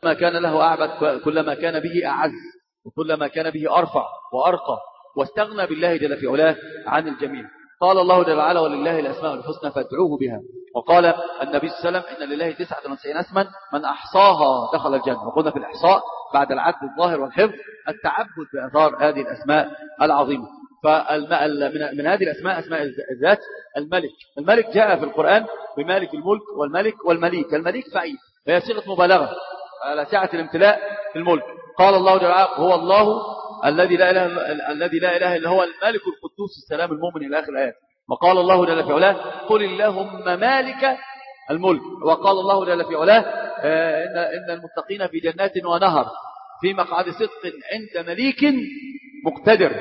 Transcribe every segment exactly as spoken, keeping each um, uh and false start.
ما كان له أعبد كلما كان به أعز، وكلما كان به أرفع وأرقى، واستغنى بالله جل في علاه عن الجميع. قال الله جل وعلا: ولله الأسماء الحسنى فادعوه بها. وقال النبي صلى الله عليه وسلم: إن لله تسعة وتسعين اسما من أحصاها دخل الجنة. وقلنا في الإحصاء بعد العد الظاهر والحفظ التعبد بإظهار هذه الأسماء العظيمة. فمن هذه الأسماء أسماء الذات الملك. الملك جاء في القرآن بمالك الملك والملك والمليك. المليك فعيل، فهي صيغة مبالغة على سعة الامتلاء في الملك. قال الله جل وعلا: هو الله الذي لا إله الذي لا إله إلا هو الملك القدوس السلام المؤمن إلى آخر الآيات. وقال الله جل في علاه: قل اللهم مالك الملك. وقال الله جل في علاه: إن إن المتقين في جنات ونهر في مقعد صدق عند مليك مقتدر.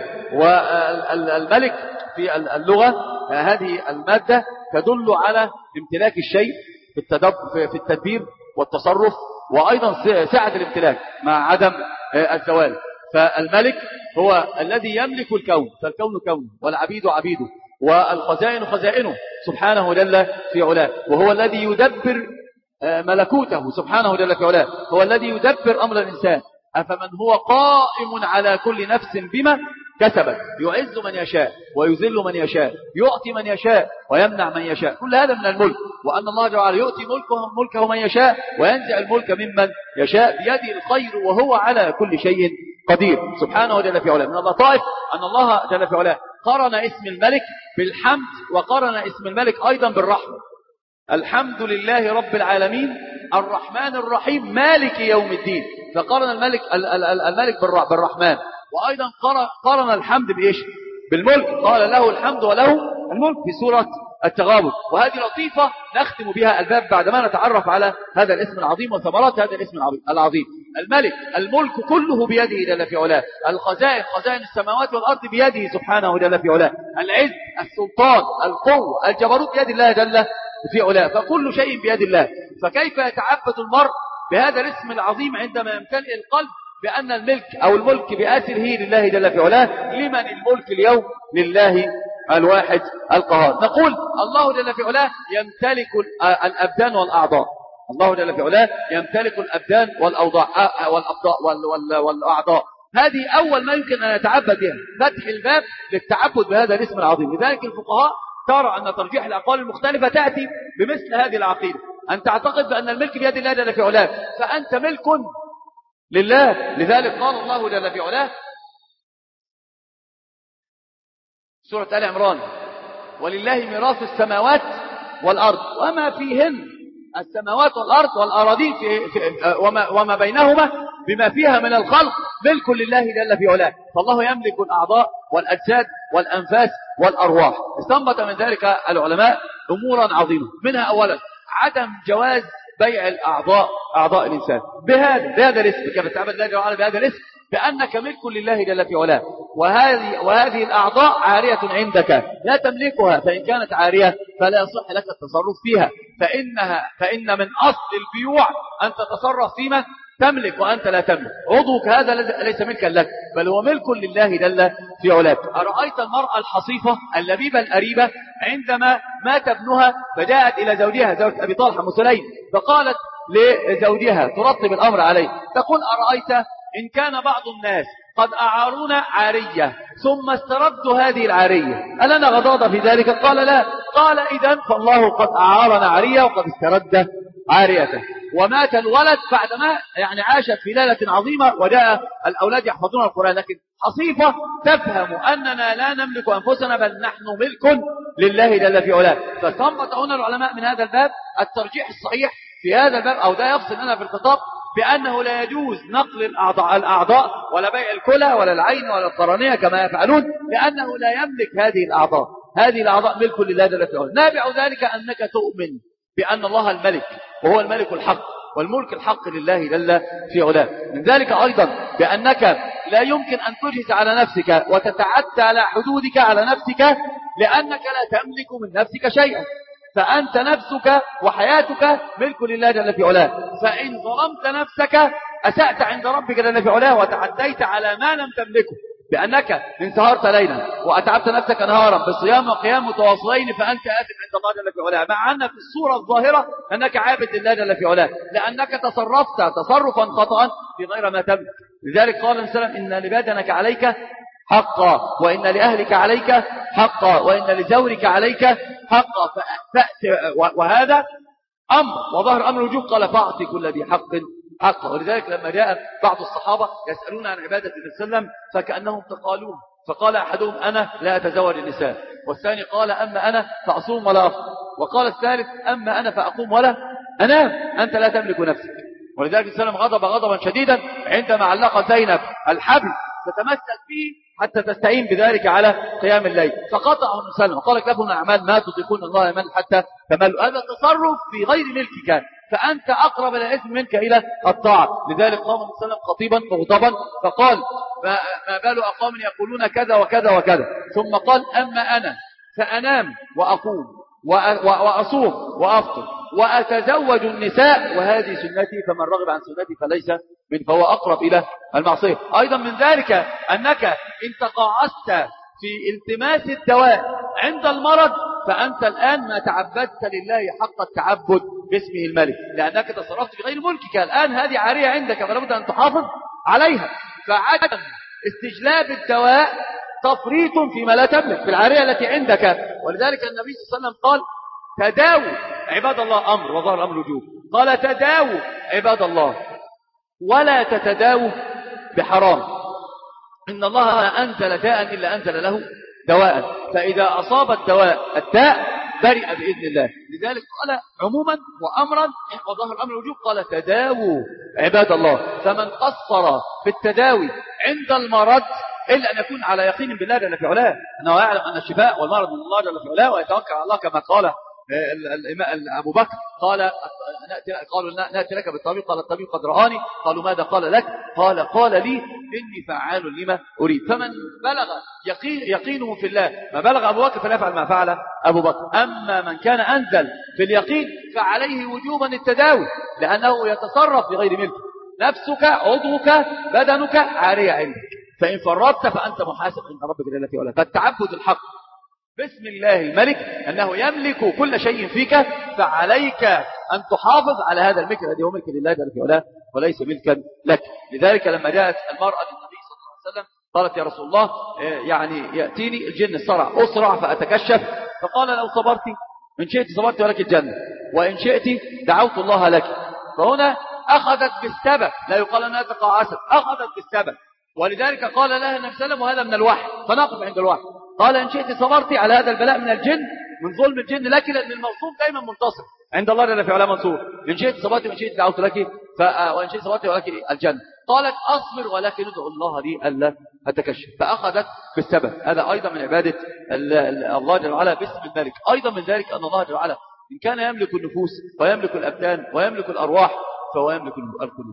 والملك في اللغة هذه المادة تدل على امتلاك الشيء في التدبير والتصرف، وأيضا سعة الامتلاك مع عدم الزوال. فالملك هو الذي يملك الكون، فالكون كونه والعبيد عبيده والخزائن خزائنه سبحانه جل في علاه. وهو الذي يدبر ملكوته سبحانه جل في علاه، هو الذي يدبر أمر الإنسان. أفمن هو قائم على كل نفس بما كسبت يعز من يشاء ويذل من يشاء، يعطي من يشاء ويمنع من يشاء. كل هذا من الملك. وأن الله جل وعلا يؤتي ملكه ملكه من يشاء وينزع الملك ممن يشاء، بيده الخير وهو على كل شيء قدير سبحانه جل في علاه. من اللطائف أن الله جل في علاه قرن اسم الملك بالحمد، وقرن اسم الملك أيضا بالرحمة. الحمد لله رب العالمين الرحمن الرحيم مالك يوم الدين. فقرن الملك الملك بالرحمن. وأيضا قرن الحمد بإيش؟ بالملك. قال: له الحمد وله الملك في سورة التغابن. وهذه لطيفة نختم بها الباب بعدما نتعرف على هذا الاسم العظيم وثمرات هذا الاسم العظيم. الملك، الملك كله بيده جل في علاه. الخزائن، خزائن السماوات والأرض بيده سبحانه جل في علاه. العز، السلطان، القوة، الجبروت بيد الله جل في علاه. فكل شيء بيد الله. فكيف يتعبد المرء بهذا الاسم العظيم عندما يمتلئ القلب بأن الملك أو الملك بآسره لله جل في علاه؟ لمن الملك اليوم؟ لله الواحد القهار. نقول الله جل في علاه يمتلك الأبدان والأعضاء. الله جل في علاه يمتلك الأبدان والأوضاع والأعضاء. هذه أول ما يمكن أن يتعبد بها، فتح الباب للتعبد بهذا الاسم العظيم. لذلك الفقهاء ترى أن ترجيح الأقوال المختلفة تأتي بمثل هذه العقيدة، أن تعتقد بأن الملك بيد الله جل في علاه، فأنت ملك لله. لذلك قال الله جل في علاه سورة آل عمران: ولله ميراث السماوات والأرض وما فيهن. السماوات والأرض والأراضين في في وما, وما بينهما بما فيها من الخلق ملك لله جل في علاه. فالله يملك الأعضاء والأجساد والأنفاس والأرواح. استنبط من ذلك العلماء أمورا عظيمة، منها أولا عدم جواز بيع الأعضاء، أعضاء الإنسان بهذا بهذا الاسم. كيف تعبد الله جل وعلا بهذا الاسم؟ بأنك ملك لله جل في علاه. وهذه وهذه الأعضاء عارية عندك لا تملكها، فإن كانت عارية فلا يصح لك التصرف فيها، فإنها فإن من أصل البيوع أن تتصرف فيما تملك وأنت لا تملك. عضوك هذا ليس ملكا لك، بل هو ملك لله جل في علاه. أرأيت المرأة الحصيفة اللبيبة الأريبة عندما مات ابنها فجاءت إلى زوجها، زوجة أبي طلحة أم سليم، فقالت لزوجها ترتب الأمر عليه، تقول: أرأيت إن كان بعض الناس قد أعارونا عارية ثم استردوا هذه العارية ألنا غضاضة في ذلك؟ قال: لا. قال: إذن فالله قد أعارنا عارية وقد استرد عاريته. ومات الولد بعدما يعني عاشت في ليلة عظيمة، وجاء الأولاد يحفظون القرآن، لكن حصيفة تفهم أننا لا نملك أنفسنا بل نحن ملك لله جل في علاه. فاستنبط هنا العلماء من هذا الباب الترجيح الصحيح في هذا الباب، أو ده يفصل لنا في الخطاب بأنه لا يجوز نقل الأعضاء, الأعضاء ولا بيع الكلى ولا العين ولا القرنية كما يفعلون، لأنه لا يملك هذه الأعضاء. هذه الأعضاء ملك لله جل في علاه. نابع ذلك أنك تؤمن بأن الله الملك، وهو الملك الحق، والملك الحق لله جل في علاه. من ذلك أيضا بأنك لا يمكن أن تجهز على نفسك وتتعدى على حدودك على نفسك، لأنك لا تملك من نفسك شيئا، فأنت نفسك وحياتك ملك لله جل في علاه. فإن ظلمت نفسك أسأت عند ربك جل في علاه وتعديت على ما لم تملكه. بأنك إن سهرت ليلا وأتعبت نفسك نهارا بالصيام وقيام متواصلين فأنت آثم عند الله جل في علاه، مع أن في الصورة الظاهرة أنك عابد لله جل في علاه، لأنك تصرفت تصرفا خطأ في غير ما تملك. لذلك قال النبي صلى الله عليه وسلم: إن لبدنك عليك حقا، وإن لأهلك عليك حقا، وإن لزورك عليك حقا، فأت وهذا أمر وظهر أمر الوجوب. قال: فأعطي كل ذي حق حقا. ولذلك لما جاء بعض الصحابة يسألون عن عبادة النبي صلى الله عليه وسلم فكأنهم تقالون، فقال أحدهم: أنا لا أتزوج النساء، والثاني قال: أما أنا فأصوم ولا أفطر، وقال الثالث: أما أنا فأقوم ولا أنام، أنت لا تملك نفسك. ولذلك النبي صلى الله عليه وسلم غضب غضبا شديدا عندما علق زينب الحبل فتمسك به حتى تستعين بذلك على قيام الليل، فقطعه النبي صلى الله عليه وسلم وقال: لكم من أعمال ما تطيقون الله يمن حتى تملوا. هذا تصرف في غير ملكك، فأنت أقرب الاسم منك إلى الطاعة. لذلك قام النبي صلى الله عليه وسلم خطيبا مغضبا فقال: ما بال أقوام يقولون كذا وكذا وكذا، ثم قال: أما أنا فأنام وأقوم وأصوم وأفطر وأتزوج النساء وهذه سنتي، فمن رغب عن سنتي فليس من فهو أقرب إلى المعصية. أيضا من ذلك أنك إن تقاعست في التماس الدواء عند المرض فأنت الآن ما تعبدت لله حق التعبد باسمه الملك، لأنك تصرفت في غير ملكك. الآن هذه عارية عندك فلا بد أن تحافظ عليها، فعدم استجلاب الدواء تفريط فيما لا تملك في العارية التي عندك. ولذلك النبي صلى الله عليه وسلم قال: تداووا عباد الله، أمر وظهر أمر الوجوب، قال: تداووا عباد الله ولا تتداووا بحرام، إن الله ما أنزل داء إلا أنزل له دواء، فإذا أصاب الدواء الداء برئ بإذن الله. لذلك قال عموما وأمرا وظهر أمر الوجوب، قال: تداووا عباد الله. فمن قصر في التداوي عند المرض إلا أن يكون على يقين بالله جل في علاه أنه يعلم أن الشفاء والمرض من الله جل في علاه ويتوكل على الله، كما قال أبو بكر قال: قالوا نأتي لك بالطبيب، قال: الطبيب قد رآني. قالوا: ماذا قال لك؟ قال: قال لي إني فعال لما أريد. فمن بلغ يقين يقينه في الله ما بلغ أبو بكر فليفعل ما فعل أبو بكر. أما من كان أنزل في اليقين فعليه وجوبا التداوي، لأنه يتصرف بغير ملك، نفسك عضوك بدنك عارية عندك، فإن فرطت فأنت محاسب عند ربك جل في علاه. فالتعبد الحق باسم الله الملك أنه يملك كل شيء فيك، فعليك أن تحافظ على هذا الملك الذي هو ملك لله جل في علاه وليس ملكا لك. لذلك لما جاءت المرأة للنبي صلى الله عليه وسلم قالت: يا رسول الله، يعني يأتيني الجن الصرع أسرع فأتكشف، فقال: لو صبرت إن شئت صبرت ولك الجنة، وإن شئت دعوت الله لك. فهنا أخذت بالسبب، لا يقال أنها تقاعست، أخذت بالسبب. ولذلك قال لها النبي صلى الله عليه وسلم: وهذا من الوحي، فنقف عند الوحي. قال: إن شئت صبرتي على هذا البلاء من الجن، من ظلم الجن لك، لأن المظلوم دايما منتصر عند الله جل في علاه منصور. إن شئت صبرتي وإن شئت دعوت لك، ف... وإن شئت صبرتي ولك الجنة. قالت: أصبر ولكن ادعو الله لي ألا أتكشف. فأخذت بالسبب. هذا أيضا من عبادة الله جل وعلا باسم الملك. أيضا من ذلك أن الله جل وعلا إن كان يملك النفوس ويملك الأبدان ويملك الأرواح فهو يملك القلوب.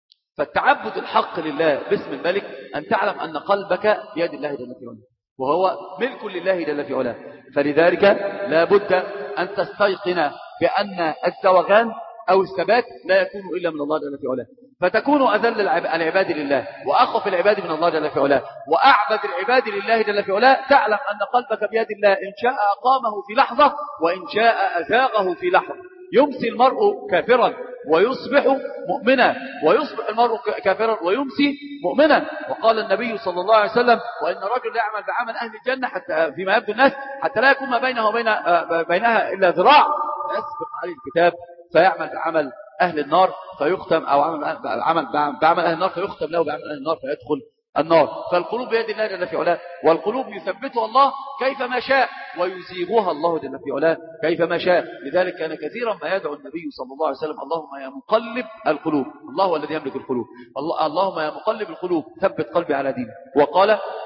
فالتعبد الحق لله باسم الملك أن تعلم أن قلبك بيد الله جل في علاه، وهو ملك لله جل في علاه. فلذلك لا بد أن تستيقن بأن الزوغان أو الثبات لا يكون إلا من الله جل في علاه، فتكون أذل العباد لله وأخف العباد من الله جل في علاه وأعبد العباد لله جل في علاه. تعلم أن قلبك بيد الله، إن شاء أقامه في لحظة وإن شاء أزاغه في لحظة. يمسي المرء كافرا ويصبح مؤمنا، ويصبح المرء كافرا ويمسي مؤمنا. وقال النبي صلى الله عليه وسلم: وإن رجل يعمل بعمل أهل الجنة حتى فيما يبدو الناس حتى لا يكون ما بينه وبين بينها إلا ذراع، فيسبق عليه الكتاب فيعمل بعمل أهل النار فيختم، أو عمل بعمل بعمل أهل النار فيختم له بعمل أهل النار فيدخل النار. فالقلوب بيد الله جل في علاه، والقلوب يثبتها الله كيف ما شاء ويزيغها الله جل في علاه كيف ما شاء. لذلك كان كثيرا ما يدعو النبي صلى الله عليه وسلم: اللهم يا مقلب القلوب، الله هو الذي يملك القلوب، اللهم يا مقلب القلوب ثبت قلبي على دينك. وقال: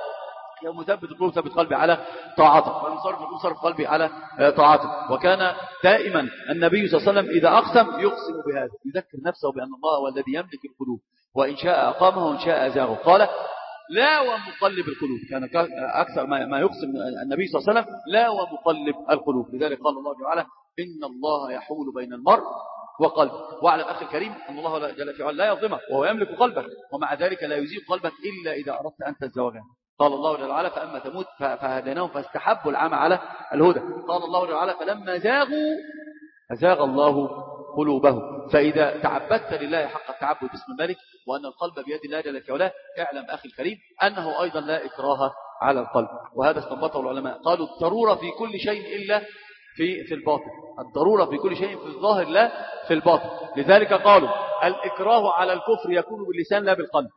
يا مثبت القلوب ثبت قلبي على طاعتك، ومصرف القلوب صرف قلبي على طاعتك. وكان دائما النبي صلى الله عليه وسلم إذا أقسم يقسم بهذا، يذكر نفسه بأن الله هو الذي يملك القلوب، وإن شاء أقامه وإن شاء أزاغه. قال: لا ومقلب القلوب، كان أكثر ما يقسم النبي صلى الله عليه وسلم: لا ومقلب القلوب. لذلك قال الله تعالى: إن الله يحول بين المرء وقلبه. واعلم أخي الكريم أن الله جل في علاه لا يظلمك وهو يملك قلبك، ومع ذلك لا يزيغ قلبك إلا إذا أردت أنت الزواج. قال الله جل وعلا فأما ثمود فهديناهم فاستحبوا العمى على الهدى. قال الله جل وعلا فلما زاغوا أزاغ الله قلوبهم. فإذا تعبدت لله حق التعبد باسم الملك وأن القلب بيد الله جل في علاه، اعلم أخي الكريم أنه أيضا لا إكراه على القلب. وهذا استنبطه العلماء، قالوا الضرورة في كل شيء إلا في في الباطن، الضرورة في كل شيء في الظاهر لا في الباطن. لذلك قالوا الإكراه على الكفر يكون باللسان لا بالقلب،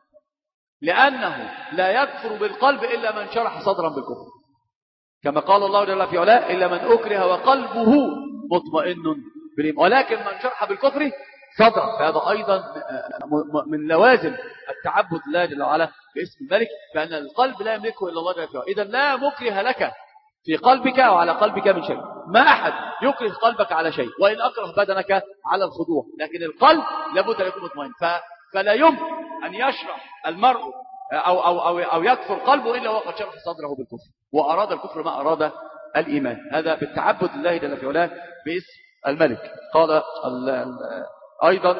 لأنه لا يكفر بالقلب إلا من شرح صدرا بالكفر، كما قال الله جل في علاه إلا من أكره وقلبه مطمئن بالإيمان، ولكن من شرح بالكفر صدرا. فهذا أيضا من لوازم التعبد لله جل وعلا باسم الملك، فأن القلب لا يملكه إلا الله جل في علاه. إذا لا مكره لك في قلبك أو على قلبك من شيء، ما أحد يكره قلبك على شيء، وإن أكره بدنك على الخضوع، لكن القلب لابد أن يكون مطمئن. فلا يمكن أن يشرح المرء أو, أو, أو, أو يكفر قلبه إلا وقد شرح صدره بالكفر، وأراد الكفر ما أراد الإيمان. هذا بالتعبد لله جل في علاه باسم الملك. قال ال ال أيضا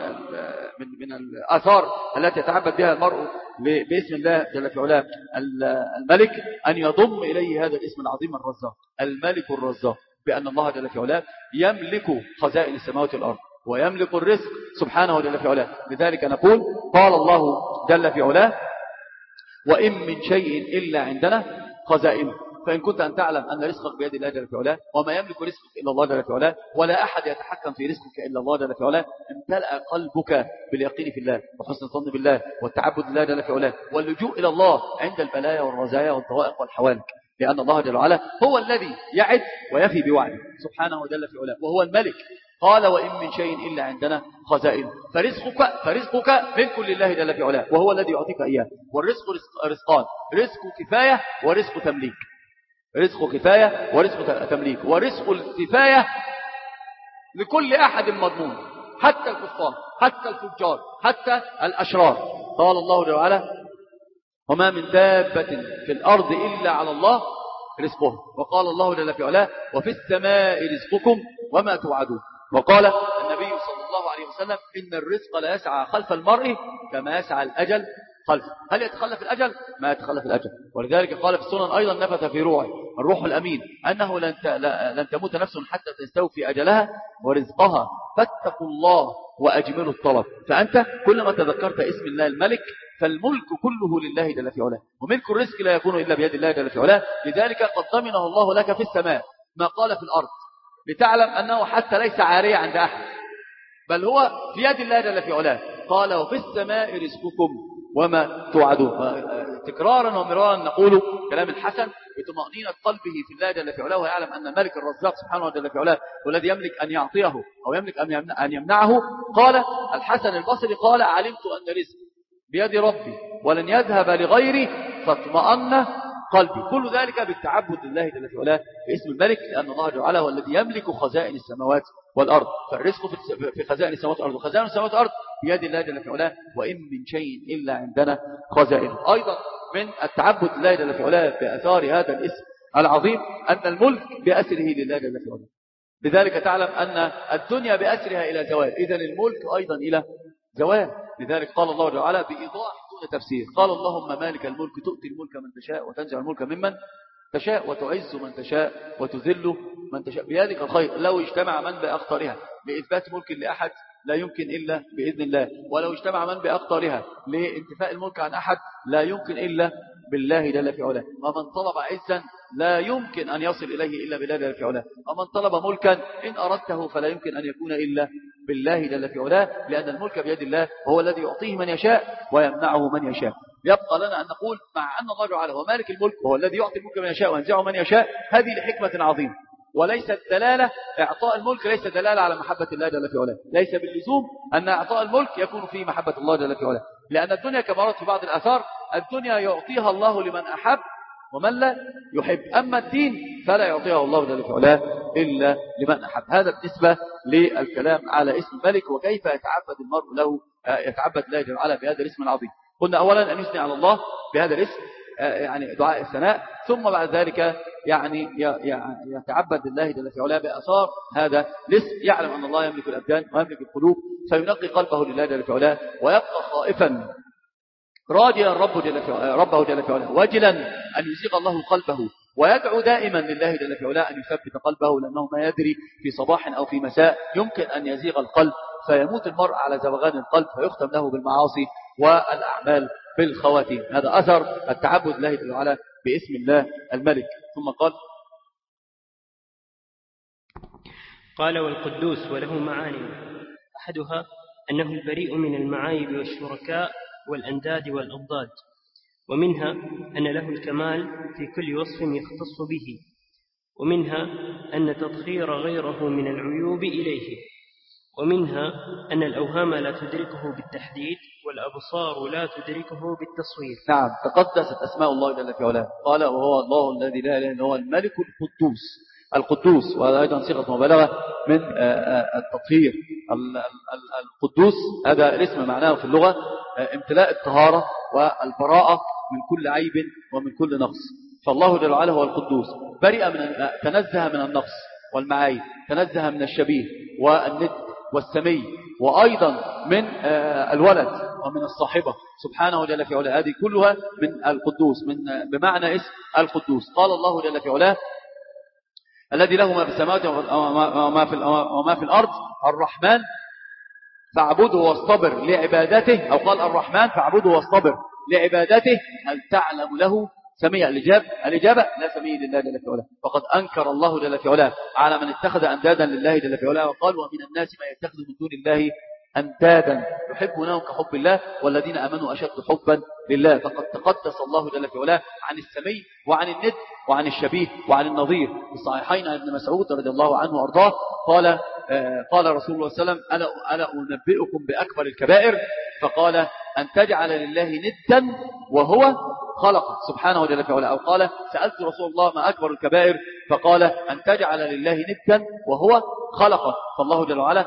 من من الآثار التي يتعبد بها المرء باسم الله جل في علاه الملك أن يضم إليه هذا الاسم العظيم الرزاق، الملك الرزاق، بأن الله جل في علاه يملك خزائن السماوات والأرض ويملك الرزق سبحانه جل في علاه. لذلك نقول قال الله جل في علاه وإن من شيء إلا عندنا خزائنه. فإن كنت أن تعلم أن رزقك بيد الله جل في علاه، وما يملك رزقك إلا الله جل في علاه، ولا أحد يتحكم في رزقك إلا الله جل في علاه، امتلأ قلبك باليقين في الله وحسن الظن بالله والتعبد لله جل في علاه واللجوء إلى الله عند البلايا والرزايا والضوائق والحوالك، لأن الله جل وعلا هو الذي يعد ويفي بوعده سبحانه جل في علاه، وهو الملك. قال وإن من شيء إلا عندنا خزائن. فرزقك فرزقك ملك لله جل في علاه، وهو الذي يعطيك إياه. والرزق رزقان، رزق كفاية ورزق تمليك. رزق كفاية ورزق تمليك. ورزق الكفاية لكل أحد مضمون، حتى الكفار، حتى الفجار، حتى الأشرار. قال الله جل وعلا وما من دابة في الأرض إلا على الله رزقه. وقال الله جل في علاه وفي السماء رزقكم وما توعدون. وقال النبي صلى الله عليه وسلم إن الرزق لا يسعى خلف المرء كما يسعى الأجل خلف. هل يتخلف الأجل؟ ما يتخلف الأجل. ولذلك قال في السنن أيضا نفث في روعي الروح الأمين أنه لن لن تموت نفس حتى تستوفي أجلها ورزقها، فاتقوا الله وأجملوا الطلب. فأنت كلما تذكرت اسم الله الملك فالملك كله لله جل في علاه، وملك الرزق لا يكون إلا بيد الله جل في علاه. لذلك قد ضمنه الله لك في السماء ما قال في الأرض، لتعلم أنه حتى ليس عارية عند أحد، بل هو في يد الله جل في علاه. قال وفي السماء رزقكم وما توعدون. تكرارا ومرارا نقول كلام الحسن بطمأنينة قلبه في الله جل في علاه، ويعلم أن الملك الرزاق سبحانه جل في علاه والذي يملك أن يعطيه أو يملك أن يمنعه. قال الحسن البصري قال علمت أن رزق بيد ربي ولن يذهب لغيري فاطمأن قلبي. كل ذلك بالتعبد لله جل في علاه باسم الملك، لأن الله جل وعلا هو الذي يملك خزائن السماوات والأرض. فالرزق في خزائن السماوات والأرض، وخزائن السماوات والأرض بيد الله جل في علاه، وإن من شيء إلا عندنا خزائن. أيضا من التعبد لله جل في علاه بأثار هذا الاسم العظيم أن الملك بأسره لله جل في علاه. لذلك تعلم أن الدنيا بأسرها إلى زوال، إذن الملك أيضا إلى زوال. لذلك قال الله جل وعلا بإيضاح دون تفسير، قال اللهم مالك الملك تؤتي الملك من تشاء وتنزع الملك ممن تشاء وتعز من تشاء وتذل من تشاء بيدك الخير. لو اجتمع من بأخطارها لإثبات ملك لأحد لا يمكن إلا بإذن الله، ولو اجتمع من بأخطارها لانتفاء الملك عن أحد لا يمكن إلا بالله جل في علاه. ومن طلب عزا لا يمكن أن يصل إليه إلا بالله جل في علاه. ومن طلب ملكا إن أردته فلا يمكن أن يكون إلا بالله جل في علاه، لأن الملك بيد الله وهو الذي يعطيه من يشاء ويمنعه من يشاء. يبقى لنا أن نقول مع أن الله تعالى هو مالك الملك وهو الذي يعطي الملك من يشاء وينزعه من يشاء، هذه لحكمة عظيمة، وليست دلالة إعطاء الملك ليس دلالة على محبة الله جل في علاه، ليس باللزوم أن إعطاء الملك يكون فيه محبة الله جل في علاه، لأن الدنيا كما ورد في بعض الآثار الدنيا يعطيها الله لمن أحب ومن لا يحب، أما الدين فلا يعطيها الله جل في علاه إلا لمن أحب. هذا بالنسبة للكلام على اسم الملك وكيف يتعبد المرء له يتعبد الله جل وعلا بهذا الاسم العظيم. قلنا أولا أن يثني على الله بهذا الاسم يعني دعاء الثناء، ثم بعد ذلك يعني يتعبد لله جل في علاه بأثار هذا الاسم، يعلم أن الله يملك الأبدان ويملك القلوب، فينقي قلبه لله جل في علاه ويبقى خائفا راجيا ربه جل في علاه وجلا أن يزيغ الله قلبه، ويدعو دائما لله جل في علاه أن يثبت قلبه، لأنه ما يدري في صباح أو في مساء يمكن أن يزيغ القلب فيموت المرء على زوغان القلب فيختم له بالمعاصي والأعمال بالخواتيم. هذا أثر التعبد لله جل وعلا باسم الله الملك. ثم قال قال والقدوس وله معاني، أحدها أنه البريء من المعايب والشركاء والأنداد والأضداد، ومنها أن له الكمال في كل وصف يختص به، ومنها أن تطهير غيره من العيوب إليه، ومنها أن الأوهام لا تدركه بالتحديد والأبصار لا تدركه بالتصوير. نعم، تقدست أسماء الله جل في علاه. قال وهو الله الذي لا إله إلا هو الملك القدوس. القدوس وهذا أيضا صيغة مبالغة من التطهير. القدوس هذا الاسم معناه في اللغة امتلاء الطهارة والبراءة من كل عيب ومن كل نقص. فالله جل وعلا هو القدوس، برئ من تنزه من النقص والمعايب، تنزه من الشبيه والند والسمي، وأيضا من الولد ومن الصاحبة سبحانه جل في علاه. هذه كلها من القدوس، من بمعنى اسم القدوس. قال الله جل في علاه الذي له ما في السماوات وما في وما في الأرض الرحمن فاعبده واصطبر لعبادته، أو قال الرحمن فاعبده واصطبر لعبادته هل تعلم له سميع. الإجابة الإجابة لا سميع لله جل في علاه. وقد أنكر الله جل في علاه على من اتخذ أندادا لله جل في علاه، وقال ومن الناس ما يتخذ من دون الله أندادا يحبونهم كحب الله والذين آمنوا أشد حبا لله. فقد تقدس الله جل في علاه عن السمي وعن الند وعن الشبيه وعن النظير. في الصحيحين عن ابن مسعود رضي الله عنه وارضاه قال آه قال رسول الله صلى الله عليه وسلم ألا, ألا أنبئكم بأكبر الكبائر؟ فقال أن تجعل لله ندا وهو خلقك سبحانه جل في علاه. أو قال سألت رسول الله ما أكبر الكبائر؟ فقال أن تجعل لله ندا وهو خلقك. فالله جل وعلا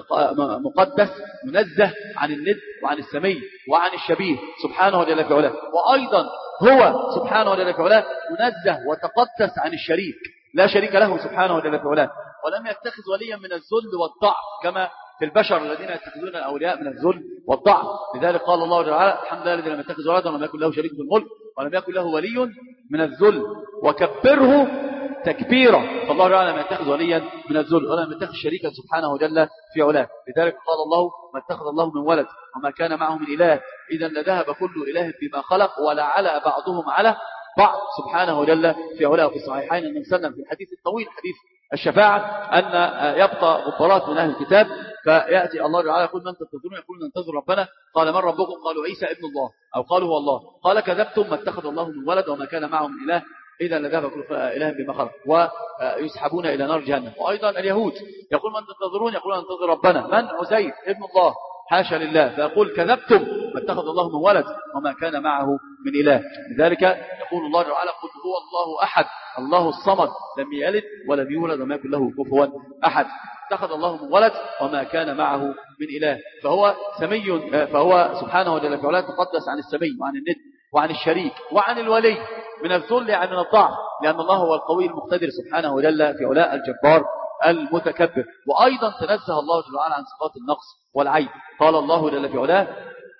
مقدس منزه عن الند وعن السمي وعن الشبيه سبحانه جل في علاه. وأيضا هو سبحانه جل في علاه منزه وتقدس عن الشريك، لا شريك له سبحانه جل في علاه، ولم يتخذ وليا من الذل والضعف كما في البشر الذين يتخذون الأولياء من الذل والضعف. لذلك قال الله جل وعلا الحمد لله الذي لم يتخذ ولدا ولم يكن له شريك في الملك ولم يكن له ولي من الذل وكبره تكبيرا. فالله تعالى لم يتخذ وليا من الذل ولم يتخذ شريكا سبحانه جل في علاه. لذلك قال الله ما اتخذ الله من ولد وما كان معه من إله إذا لذهب كل إله بما خلق ولعلى بعضهم على بعض سبحانه جل في علاه. في الصحيحين أن نسلم في الحديث الطويل حديث الشفاعة أن يبقى غبارات من أهل الكتاب فيأتي الله تعالى يقول من تنتظرون؟ يقول ننتظر ربنا. قال من ربكم؟ قالوا عيسى ابن الله أو قالوا هو الله. قال كذبتم، ما اتخذ الله من ولد وما كان معه من إله إذا لذهب كل إله بما خلق ويسحبون إلى نار جهنم. وأيضا اليهود يقول من تنتظرون؟ يقول ننتظر ربنا. من؟ عزير ابن الله حاشا لله. فيقول كذبتم، ما اتخذ الله من ولد وما كان معه من إله. لذلك يقول الله تعالى قل هو الله أحد الله الصمد لم يلد ولم يولد وما يكن له كفوا أحد. اتخذ الله من ولد وما كان معه من إله. فهو سمي، فهو سبحانه جل وعلا تقدس عن السمي وعن الند وعن الشريك وعن الولي من الذل يعني من الضعف، لأن الله هو القوي المقتدر سبحانه جل في علاء الجبار المتكبر. وأيضا تنزه الله جل وعلا عن صفات النقص والعيب. قال الله جل في علاه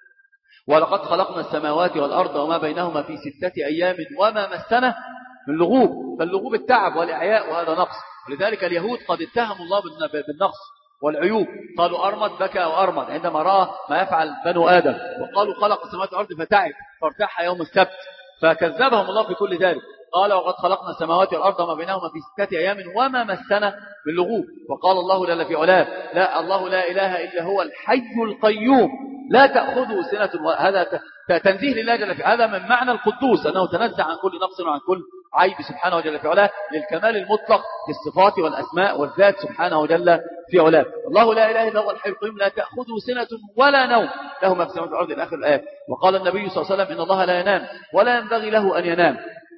ولقد خلقنا السماوات والأرض وما بينهما في ستة أيام وما مسنا من لغوب. فاللغوب التعب والإعياء وهذا نقص. ولذلك اليهود قد اتهموا الله بالنقص والعيوب، قالوا أرمد بكى وأرمد عندما رأى ما يفعل بنو آدم، وقالوا خلق السماوات والأرض فتعب فارتاح يوم السبت، فكذبهم الله في كل ذلك. قال وقد خلقنا السماوات والأرض وما بينهما في ستة أيام وما مسنا من لغوب. وقال الله جل في علاه لا الله لا إله إلا هو الحي القيوم لا تأخذه سنة. هذا تنزيه لله جل في هذا من معنى القدوس أنه تنزه عن كل نقص وعن كل عيب سبحانه جل في علاه للكمال المطلق في الصفات والأسماء والذات سبحانه جل في علاه. الله لا إله إلا هو الحي القيوم لا تأخذه سنة ولا نوم له ما في السماوات والأرض إلى آخر الآية. وقال النبي صلى الله عليه وسلم إن الله لا ينام ولا ينبغي له أن ينام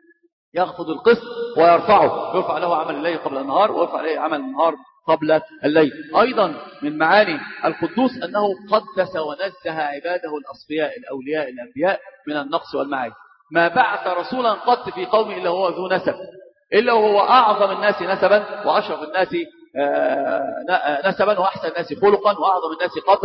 يخفض القسط ويرفعه، يرفع له عمل الليل قبل النهار ويرفع عليه عمل النهار قبل الليل. أيضا من معاني القدوس أنه قدس ونزه عباده الأصفياء الأولياء الأنبياء من النقص والمعايب. ما بعث رسولا قط في قومه إلا هو ذو نسب، إلا هو أعظم الناس نسبا وأشرف الناس نسبا وأحسن الناس خلقا وأعظم الناس قدرا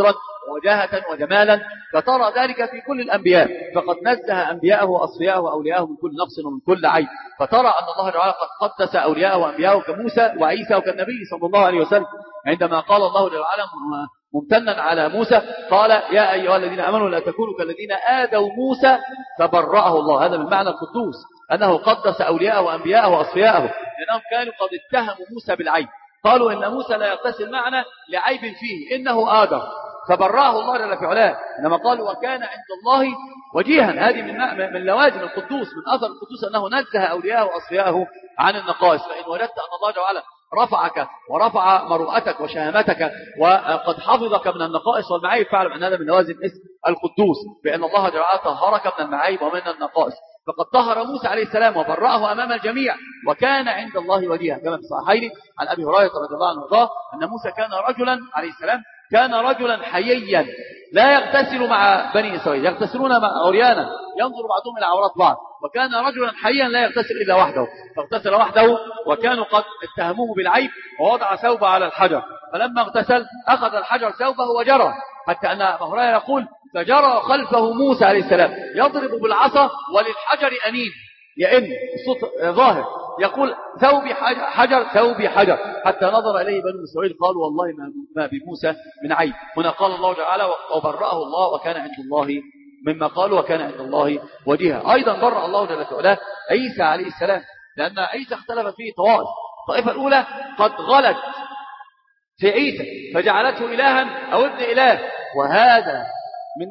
ووجاهة وجمالا، فترى ذلك في كل الأنبياء، فقد نزه أنبياءه وأصفياءه وأولياءه من كل نقص ومن كل عيب، فترى أن الله تعالى قد قدس أولياءه وأنبياءه كموسى وعيسى وكالنبي صلى الله عليه وسلم، عندما قال الله تعالى ممتنا على موسى قال يا أيها الذين آمنوا لا تكونوا كالذين آذوا موسى فبرأه الله. هذا من معنى القدوس، أنه قدس أولياءه وأنبياءه وأصفياءه، لأنهم كانوا قد اتهموا موسى بالعيب، قالوا إن موسى لا يغتسل معنا لعيب فيه إنه آدم، فبرأه الله جل في علاه. إنما قالوا وكان عند الله وجيها. هذه من من لوازم القدوس، من أثر القدوس أنه نزه أولياءه وأصفياءه عن النقائص. فإن وجدت أن الله تعالى رفعك ورفع مروءتك وشهامتك وقد حفظك من النقائص والمعايب، فاعلم أن هذا من لوازم اسم القدوس، بأن الله تعالى طهرك من المعايب ومن النقائص. فقد طهر موسى عليه السلام وبرأه أمام الجميع، وكان عند الله وجيها، كما في الصحيحين عن أبي هريرة رضي الله عنه وارضاه أن موسى كان رجلا عليه السلام كان رجلا حييا لا يغتسل مع بني إسرائيل، يغتسلون مع عريانا ينظر بعضهم إلى عورات بعض، وكان رجلا حيا لا يغتسل إلا وحده، فاغتسل وحده وكانوا قد اتهموه بالعيب، ووضع ثوبه على الحجر، فلما اغتسل أخذ الحجر ثوبه وجرى، حتى أن أبي هريرة يقول فجرى خلفه موسى عليه السلام يضرب بالعصا وللحجر أنين، يئن الصوت ظاهر، يقول ثوبي حجر ثوبي حجر، حتى نظر إليه بنو إسرائيل قالوا والله ما بموسى من عيب. هنا قال الله تعالى وبرأه الله وكان عند الله مما قالوا وكان عند الله وجيها. أيضا برأ الله جل وعلا عيسى عليه السلام، لأن عيسى اختلف فيه طوائف، الطائفة الأولى قد غلت في عيسى فجعلته إلها أو ابن إله، وهذا من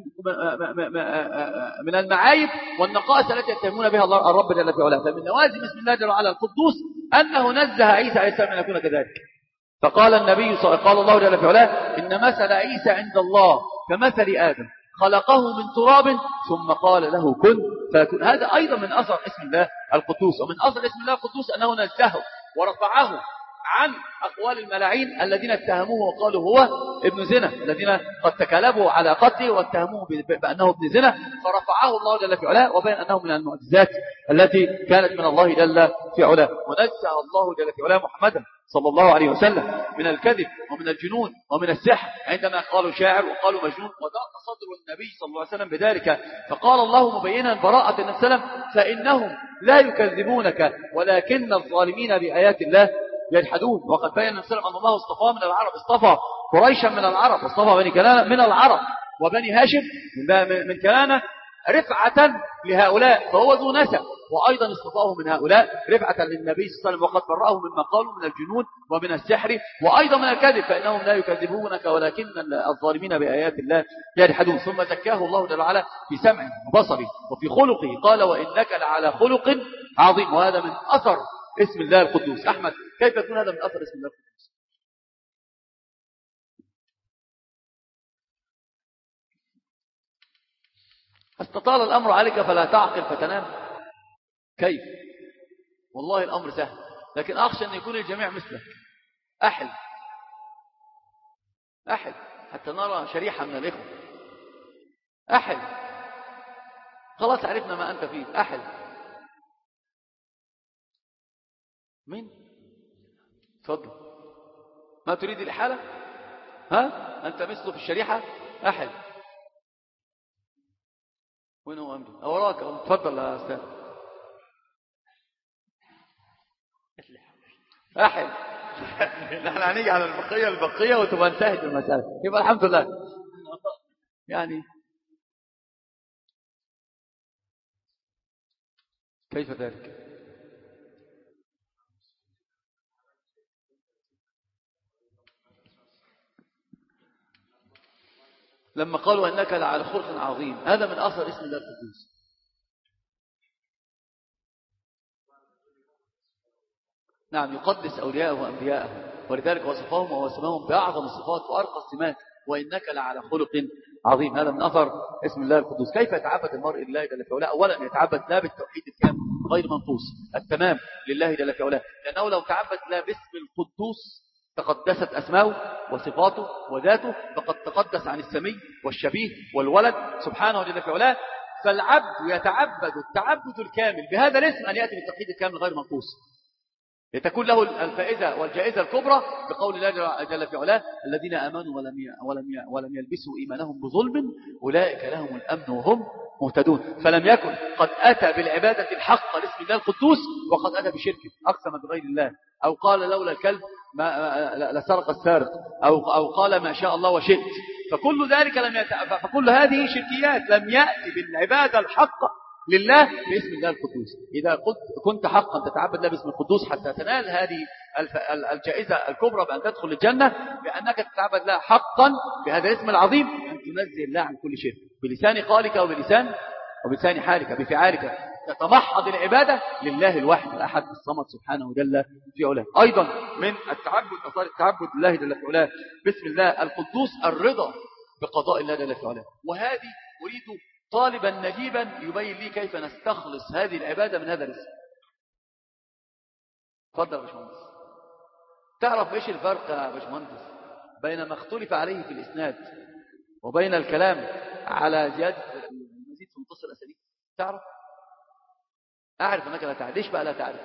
من المعايب والنقائص التي يتهمون بها الله الرب جل وعلا. فمن لوازم اسم الله جل وعلا القدوس أنه نزه عيسى عليه السلام أن يكون كذلك. فقال النبي قال الله جل وعلا إن مثل عيسى عند الله كمثل آدم خلقه من تراب ثم قال له كن فيكون. هذا أيضا من أثر اسم الله القدوس، ومن أثر اسم الله القدوس أنه نزهه ورفعه عن أقوال الملاعين الذين اتهموه وقالوا هو ابن زنا، الذين قد تكالبوا على قتله واتهموه بأنه ابن زنا، فرفعه الله جل في علاه وبين أنه من المعجزات التي كانت من الله جل في علاه. ونزه الله جل في علاه محمدا صلى الله عليه وسلم من الكذب ومن الجنون ومن السحر، عندما قالوا شاعر وقالوا مجنون، وضاق صدر النبي صلى الله عليه وسلم بذلك، فقال الله مبينا براءة النبي صلى الله عليه وسلم فإنهم لا يكذبونك ولكن الظالمين بآيات الله يجحدون. وقد بين النبي صلى الله عليه وسلم أن الله اصطفاه من العرب، اصطفى قريشا من العرب، واصطفى بني كنانة من العرب، وبني هاشم من كنانة رفعة لهؤلاء، فهو ذو نسب، وأيضا اصطفاه من هؤلاء رفعة للنبي صلى الله عليه وسلم، وقد برأه مما قالوا من الجنون ومن السحر وأيضا من الكذب، فإنهم لا يكذبونك ولكن الظالمين بآيات الله يجحدون. ثم زكاه الله جل وعلا في سمعه وبصره وفي خلقه، قال وإنك لعلى خلق عظيم. وهذا من أثر اسم الله القدوس. أحمد، كيف يكون هذا من أثر اسم الله القدوس؟ استطال الأمر عليك فلا تعقل فتنام. كيف؟ والله الأمر سهل، لكن أخشى أن يكون الجميع مثلك. أحل أحل حتى نرى شريحة من الإخوة. أحل، خلاص عرفنا ما أنت فيه. أحل. مين؟ تفضل. ما تريد الإحالة؟ ها؟ أنت مثله في الشريحة؟ أحل. وين هو أمجد؟ أوراك. تفضل يا أستاذ. أحل. نحن هنيجي على البقية البقية وتبقى انتهت المسألة، يبقى الحمد لله. يعني كيف ذلك؟ لما قالوا أنك لعلى خلق عظيم، هذا من أثر اسم الله القدوس. نعم، يقدس أولياءه وأنبياءه، ولذلك وصفهم ووسمهم بأعظم الصفات وأرقى السمات، وإنك لعلى خلق عظيم. هذا من أثر اسم الله القدوس. كيف يتعبد المرء لله جل وعلا؟ أولا يتعبد لا بالتوحيد الكامل غير منقوص التمام لله جل وعلا، لأنه لو تعبد لا باسم القدوس تقدست أسماؤه وصفاته وذاته، فقد تقدس عن السمي والشبيه والولد سبحانه جل وعلا. فالعبد يتعبد التعبد الكامل بهذا الاسم أن يأتي بالتوحيد الكامل غير منقوص. لتكون له الفائزة والجائزة الكبرى بقول الله جل في علاه الذين آمنوا ولم ولم ولم يلبسوا إيمانهم بظلم أولئك لهم الأمن وهم مهتدون. فلم يكن قد أتى بالعبادة الحق لاسم الله القدوس وقد أتى بشركه أقسم بغير الله، أو قال لولا الكلب ما لسرق السارق، أو أو قال ما شاء الله وشئت. فكل ذلك لم يت... فكل هذه شركيات، لم يأتي بالعبادة الحقة لله باسم الله القدوس. إذا كنت حقا تتعبد الله باسم القدوس حتى تنال هذه الجائزة الكبرى بأن تدخل الجنة، بأنك تتعبد الله حقا بهذا الاسم العظيم، أن تنزه الله عن كل شيء بلسان قالك وبلسان وبلسان حالك بفعالك، تتمحض العبادة لله الواحد الأحد الصمد سبحانه جل في علاه. أيضا من التعبد أصار التعبد لله جل في علاه باسم الله القدوس الرضا بقضاء الله جل في علاه. وهذه أريد طالبا نجيبا يبين لي كيف نستخلص هذه العبادة من هذا الاسم. تفضل يا باشمهندس. تعرف ايش الفرق يا باشمهندس بين ما اختلف عليه في الإسناد وبين الكلام على زيادة المزيد في متصل الأسانيد؟ تعرف؟ أعرف أنك لا تعرف. ليش بقى لا تعرف؟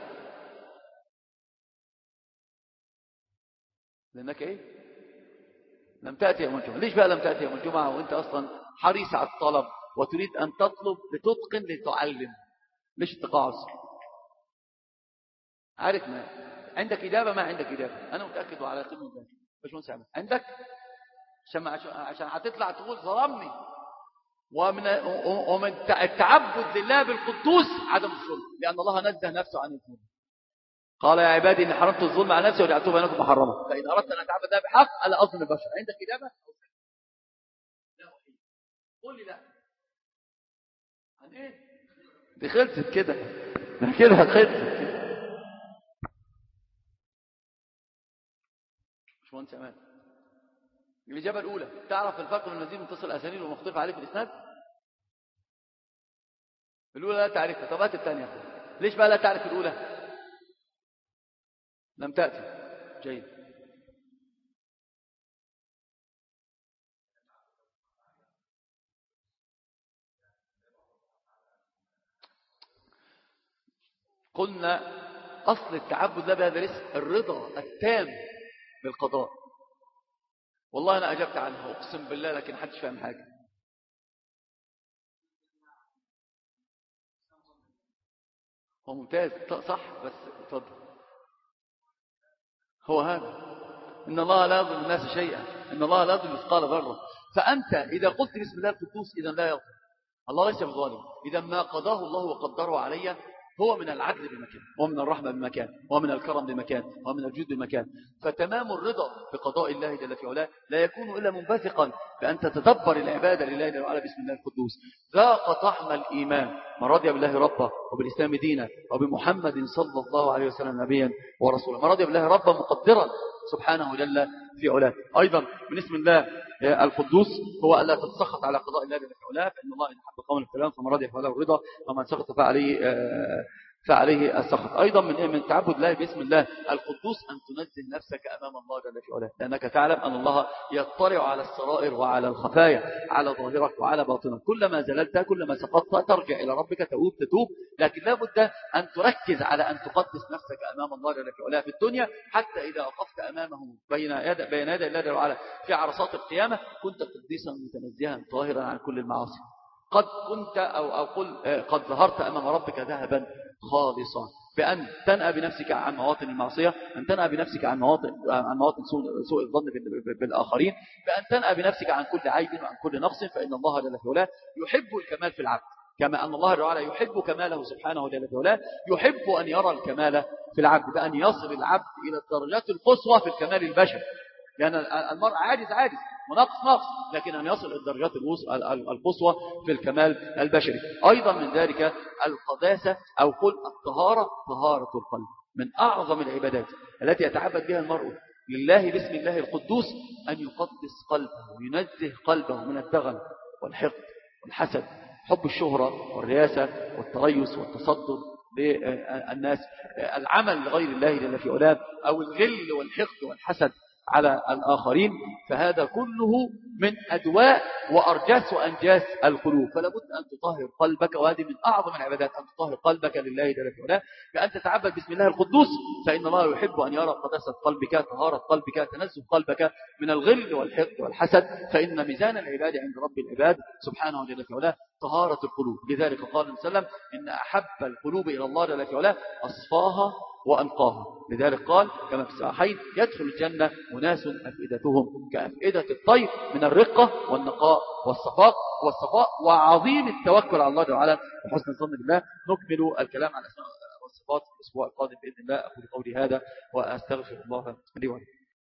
لأنك إيه؟ لم تأتي يوم الجمعة. ليش بقى لم تأتي يوم الجمعة وأنت أصلا حريص على الطلب وتريد أن تطلب لتتقن لتعلم؟ ليش التقاعس؟ عارف ما عندك إجابة ما عندك إجابة. أنا متأكد وعلى يقين من ذلك. مش من سامع عندك عشان عشان هتطلع تقول ظلمني. ومن ومن التعبد لله بالقدوس عدم الظلم، لأن الله نزه نفسه عن الظلم. قال يا عبادي إني حرمت الظلم على نفسي وجعلته بينكم محرما، فإن أردت أن أتعبد الله بحق ألا أظلم البشر. عندك إجابة؟ قول لي لا. عن إيه؟ دي خلصت كده، دي كده خلصت كده. مش مهندس أمان. الإجابة الأولى، تعرف الفرق بين المزيد متصل الأسانيد ومختلف عليه في الإسناد؟ الأولى لا تعرفها. طب هات الثانية. ليش بقى لا تعرف الأولى؟ لم تأتي. جيد. قلنا أصل التعبد ده بهذا الاسم الرضا التام بالقضاء. والله أنا أجبت عنها أقسم بالله، لكن حدش فاهم حاجة. هو ممتاز صح، بس اتفضل. هو هذا إن الله لا يظلم الناس شيئا، إن الله لا يظلم مثقال ذرة. فأنت إذا قلت بسم الله القدوس إذا لا يظلم الله، ليس بظالم. إذا ما قضاه الله وقدره علي هو من العدل بمكان، ومن الرحمة بمكان، ومن الكرم بمكان، ومن الجود بمكان. فتمام الرضا بقضاء الله جل في علاه لا يكون إلا منبثقا بأن تتدبر العبادة لله جل وعلا بسم الله القدوس. ذاق طعم الإيمان من رضي بالله ربا وبالإسلام دينا وبمحمد صلى الله عليه وسلم نبيا ورسولا. من رضي بالله ربا مقدرا سبحانه جل في علاه. أيضا من اسم الله القدوس هو ألا تتسخط على قضاء الله جل في علاه، فإن الله إن حب قوم الكلام فمن رضي فله الرضا ومن سخط فعليه فعليه السخط. أيضا من من تعبد الله باسم الله القدوس أن تنزه نفسك أمام الله جل في علاه، لأنك تعلم أن الله يطلع على السرائر وعلى الخفايا، على ظاهرك وعلى باطنك. كلما زللت كلما سقطت ترجع إلى ربك تؤوب تتوب، لكن لا بد أن تركز على أن تقدس نفسك أمام الله جل في علاه في الدنيا، حتى إذا وقفت أمامه بين يد بين يدي الله جل وعلا في عرصات القيامة كنت قديسا متنزها طاهرا عن كل المعاصي. قد كنت أو أو قل قد ظهرت أمام ربك ذهبا خالصا، بأن تنأى بنفسك عن مواطن المعصية، أن تنأى بنفسك عن مواطن عن مواطن سوء, سوء الظن بالآخرين، بأن تنأى بنفسك عن كل عيب وعن كل نقص، فإن الله جل وعلا يحب الكمال في العبد، كما أن الله تعالى يحب كماله سبحانه جل وعلا، يحب أن يرى الكمال في العبد، بأن يصل العبد إلى الدرجات القصوى في الكمال البشري. لأن يعني المرء عاجز عاجز ونقص نقص، لكن أن يصل الدرجات القصوى في الكمال البشري. أيضا من ذلك القداسة أو قل الطهارة، طهارة القلب من أعظم العبادات التي يتعبد بها المرء لله باسم الله القدوس، أن يقدس قلبه وينزه قلبه من الدغل والحقد والحسد، حب الشهرة والرياسة والتريس والتصدر للناس، العمل لغير الله جل في علاه، أو الغل والحقد والحسد على الآخرين. فهذا كله من أدواء وأرجاس وأنجاس القلوب. فلا بد أن تطهر قلبك، وهذه من أعظم العبادات، أن تطهر قلبك لله جل وعلا بأن تتعبد بسم الله القدوس، فإن الله يحب أن يرى قداسة قلبك، طهارة قلبك، تنزه قلبك من الغل والحقد والحسد، فإن ميزان العباد عند رب العباد سبحانه جل وعلا طهارة القلوب. لذلك قال النبي صلى الله عليه وسلم إن أحب القلوب إلى الله جل وعلا أصفاها وأنقاها. لذلك قال كما في الصحيحين يدخل الجنة أناس أفئدتهم كأفئدة الطير من الرقة والنقاء والصفاء والصفاء وعظيم التوكل على الله جل وعلا وحسن الظن بالله. نكمل الكلام عن الأسماء والصفات الأسبوع القادم بإذن الله. أقول قولي هذا وأستغفر الله لي ولكم.